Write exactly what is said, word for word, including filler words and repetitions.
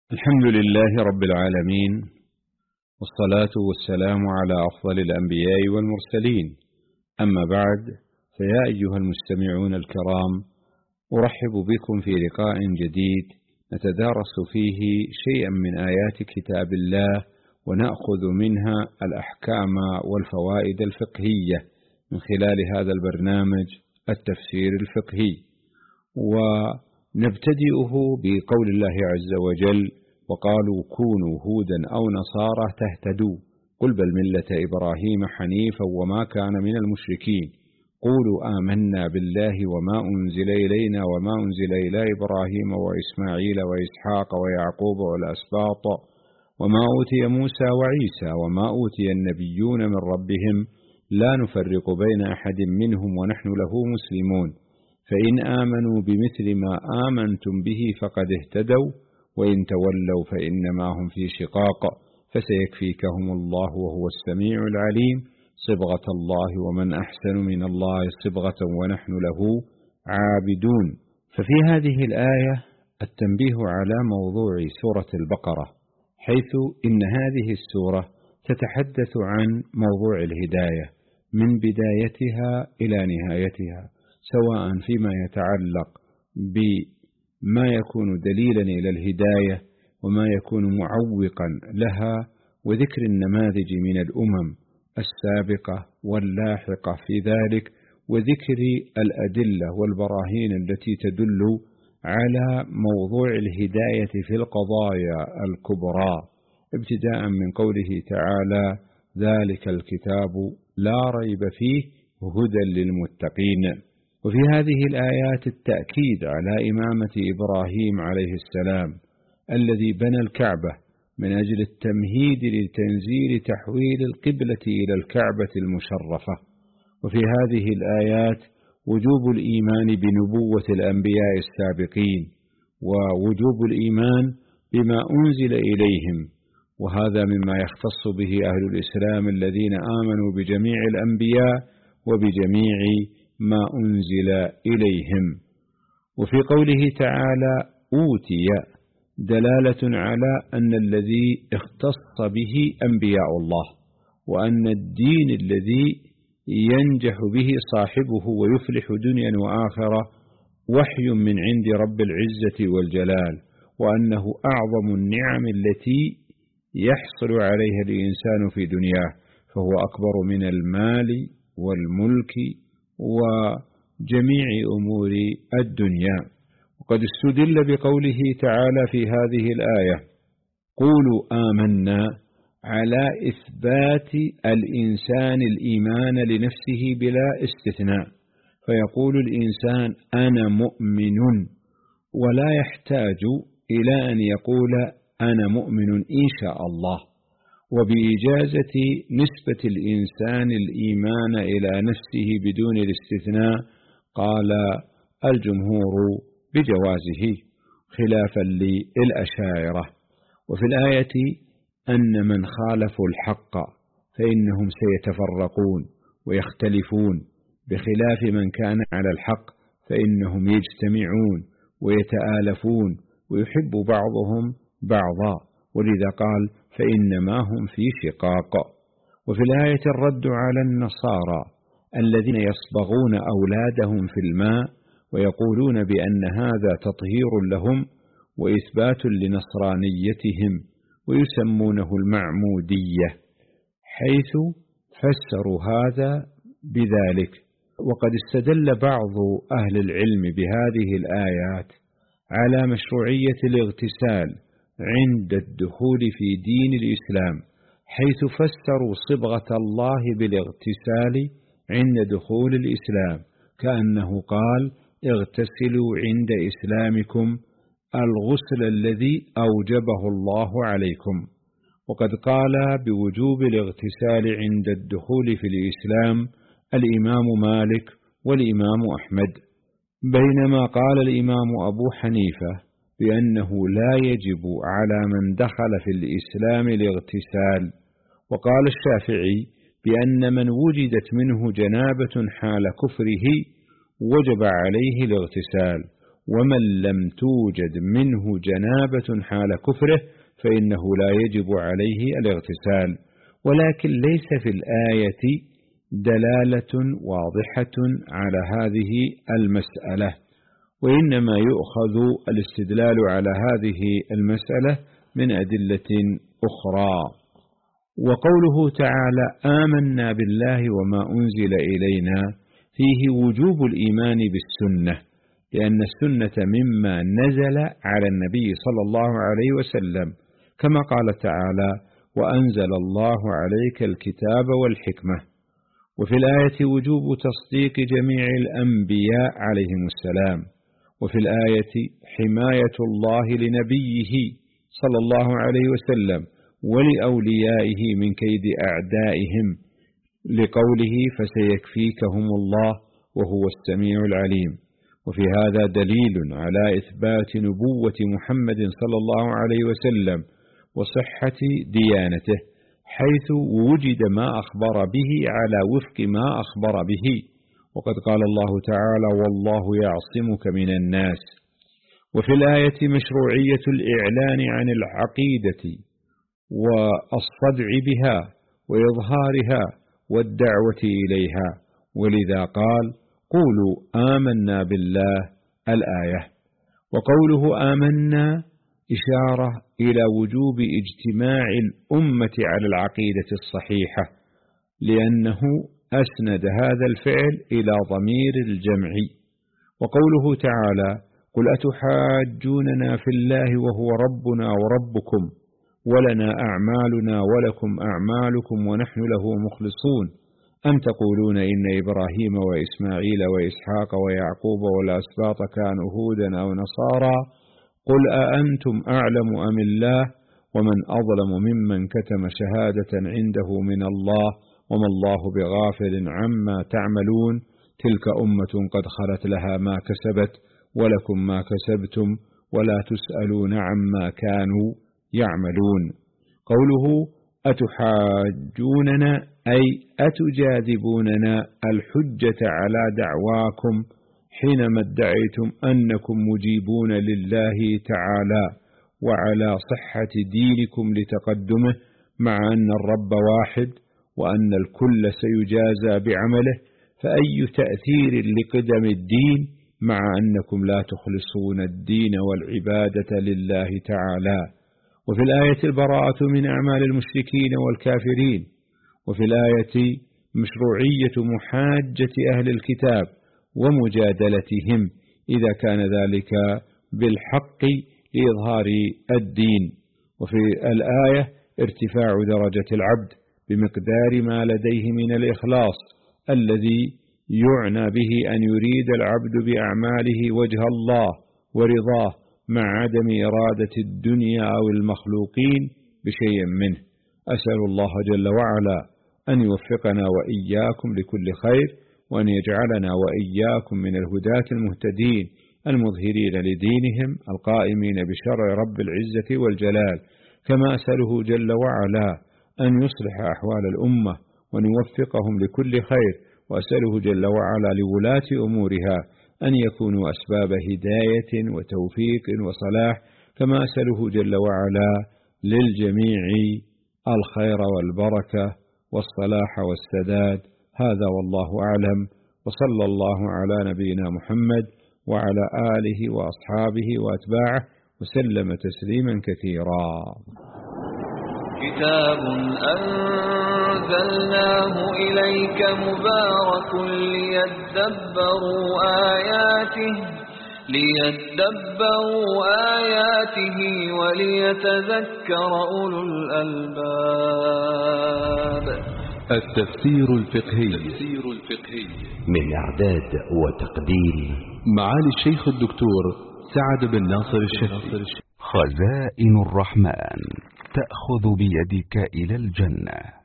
الحمد لله رب العالمين، والصلاة والسلام على أفضل الأنبياء والمرسلين. أما بعد، فيا أيها المستمعون الكرام، أرحب بكم في لقاء جديد نتدارس فيه شيئا من آيات كتاب الله، ونأخذ منها الأحكام والفوائد الفقهية من خلال هذا البرنامج التفسير الفقهي. ونبتدئه بقول الله عز وجل: وقالوا كونوا هودا أو نصارى تهتدوا قل بل ملة إبراهيم حنيفا وما كان من المشركين قولوا آمنا بالله وما أنزل إلينا وما أنزل إلى إبراهيم وإسماعيل وإسحاق ويعقوب والأسباط وما أوتي موسى وعيسى وما أوتي النبيون من ربهم لا نفرق بين أحد منهم ونحن له مسلمون فإن آمنوا بمثل ما آمنتم به فقد اهتدوا وإن تولوا فإنما هم في شقاق فسيكفيكهم الله وهو السميع العليم صبغة الله ومن أحسن من الله صبغة ونحن له عابدون. ففي هذه الآية التنبيه على موضوع سورة البقرة، حيث إن هذه السورة تتحدث عن موضوع الهداية من بدايتها إلى نهايتها، سواء فيما يتعلق بما يكون دليلا إلى الهداية وما يكون معوقا لها، وذكر النماذج من الأمم السابقة واللاحقة في ذلك، وذكر الأدلة والبراهين التي تدل على موضوع الهداية في القضايا الكبرى، ابتداء من قوله تعالى: ذلك الكتاب لا ريب فيه هدى للمتقين. وفي هذه الآيات التأكيد على إمامة إبراهيم عليه السلام الذي بنى الكعبة من أجل التمهيد لتنزيل تحويل القبلة إلى الكعبة المشرفة. وفي هذه الآيات وجوب الإيمان بنبوة الأنبياء السابقين، ووجوب الإيمان بما أنزل إليهم، وهذا مما يختص به أهل الإسلام الذين آمنوا بجميع الأنبياء وبجميع ما أنزل إليهم. وفي قوله تعالى أوتي دلالة على أن الذي اختص به أنبياء الله، وأن الدين الذي ينجح به صاحبه ويفلح دنيا وآخرة وحي من عند رب العزة والجلال، وأنه أعظم النعم التي يحصل عليها الإنسان في دنياه، فهو أكبر من المال والملك وجميع أمور الدنيا. وقد استدل بقوله تعالى في هذه الآية: قولوا آمنا على إثبات الإنسان الإيمان لنفسه بلا استثناء، فيقول الإنسان أنا مؤمن، ولا يحتاج إلى أن يقول أنا مؤمن إن شاء الله. وبإجازة نسبة الإنسان الإيمان إلى نفسه بدون الاستثناء قال الجمهور بجوازه خلافا للأشاعرة. وفي الآية أن من خالفوا الحق فإنهم سيتفرقون ويختلفون، بخلاف من كان على الحق فإنهم يجتمعون ويتآلفون ويحب بعضهم بعضا، ولذا قال فإنما هم في شقاق. وفي الآية الرد على النصارى الذين يصبغون أولادهم في الماء ويقولون بأن هذا تطهير لهم وإثبات لنصرانيتهم، ويسمونه المعمودية، حيث فسروا هذا بذلك. وقد استدل بعض أهل العلم بهذه الآيات على مشروعية الاغتسال عند الدخول في دين الإسلام، حيث فسروا صبغة الله بالاغتسال عند دخول الإسلام، كأنه قال اغتسلوا عند إسلامكم الغسل الذي أوجبه الله عليكم. وقد قال بوجوب الاغتسال عند الدخول في الإسلام الإمام مالك والإمام أحمد، بينما قال الإمام أبو حنيفة بأنه لا يجب على من دخل في الإسلام الاغتسال. وقال الشافعي بأن من وجدت منه جنابة حال كفره وجب عليه الاغتسال. ومن لم توجد منه جنابة حال كفره فإنه لا يجب عليه الاغتسال. ولكن ليس في الآية دلالة واضحة على هذه المسألة، وإنما يؤخذ الاستدلال على هذه المسألة من أدلة أخرى. وقوله تعالى آمنا بالله وما أنزل إلينا فيه وجوب الإيمان بالسنة، لأن السنة مما نزل على النبي صلى الله عليه وسلم، كما قال تعالى وأنزل الله عليك الكتاب والحكمة. وفي الآية وجوب تصديق جميع الأنبياء عليهم السلام. وفي الآية حماية الله لنبيه صلى الله عليه وسلم ولأوليائه من كيد أعدائهم، لقوله فسيكفيكهم الله وهو السميع العليم. وفي هذا دليل على إثبات نبوة محمد صلى الله عليه وسلم وصحة ديانته، حيث وجد ما أخبر به على وفق ما أخبر به. وقد قال الله تعالى والله يعصمك من الناس. وفي الآية مشروعية الإعلان عن العقيدة والصدع بها وإظهارها والدعوة إليها، ولذا قال قولوا آمنا بالله الآية. وقوله آمنا إشارة إلى وجوب اجتماع الأمة على العقيدة الصحيحة، لأنه أسند هذا الفعل إلى ضمير الجمع. وقوله تعالى قل أتحاجوننا في الله وهو ربنا وربكم ولنا أعمالنا ولكم أعمالكم ونحن له مخلصون أم تقولون إن إبراهيم وإسماعيل وإسحاق ويعقوب والأسباط كانوا هودا أو نصارى قل أأنتم أعلم أم الله ومن أظلم ممن كتم شهادة عنده من الله وما الله بغافل عما تعملون تلك أمة قد خلت لها ما كسبت ولكم ما كسبتم ولا تسألون عما كانوا يعملون. قوله أتحاجوننا أي أتجاذبوننا الحجة على دعواكم حينما ادعيتم أنكم مجيبون لله تعالى وعلى صحة دينكم لتقدمه، مع أن الرب واحد وأن الكل سيجازى بعمله، فأي تأثير لقدم الدين مع أنكم لا تخلصون الدين والعبادة لله تعالى. وفي الآية البراءة من أعمال المشركين والكافرين. وفي الآية مشروعية محاجة أهل الكتاب ومجادلتهم إذا كان ذلك بالحق لإظهار الدين. وفي الآية ارتفاع درجة العبد بمقدار ما لديه من الإخلاص الذي يعنى به أن يريد العبد بأعماله وجه الله ورضاه مع عدم إرادة الدنيا أو المخلوقين بشيء منه. أسأل الله جل وعلا أن يوفقنا وإياكم لكل خير، وأن يجعلنا وإياكم من الهداة المهتدين المظهرين لدينهم القائمين بشرع رب العزة والجلال. كما أسأله جل وعلا أن يصلح أحوال الأمة وأن يوفقهم لكل خير، وأسأله جل وعلا لولاة أمورها أن يكونوا أسباب هداية وتوفيق وصلاح. كما أسأله جل وعلا للجميع الخير والبركة والصلاح والسداد. هذا والله أعلم، وصلى الله على نبينا محمد وعلى آله وأصحابه وأتباعه وسلم تسليما كثيرا. كتاب أنزلناه إليك مبارك ليدبروا آياته ليدبروا آياته وليتذكر أولو الألباب. التفسير الفقهي من إعداد وتقديم معالي الشيخ الدكتور سعد بن ناصر الشهري. خزائن الرحمن تأخذ بيدك إلى الجنة.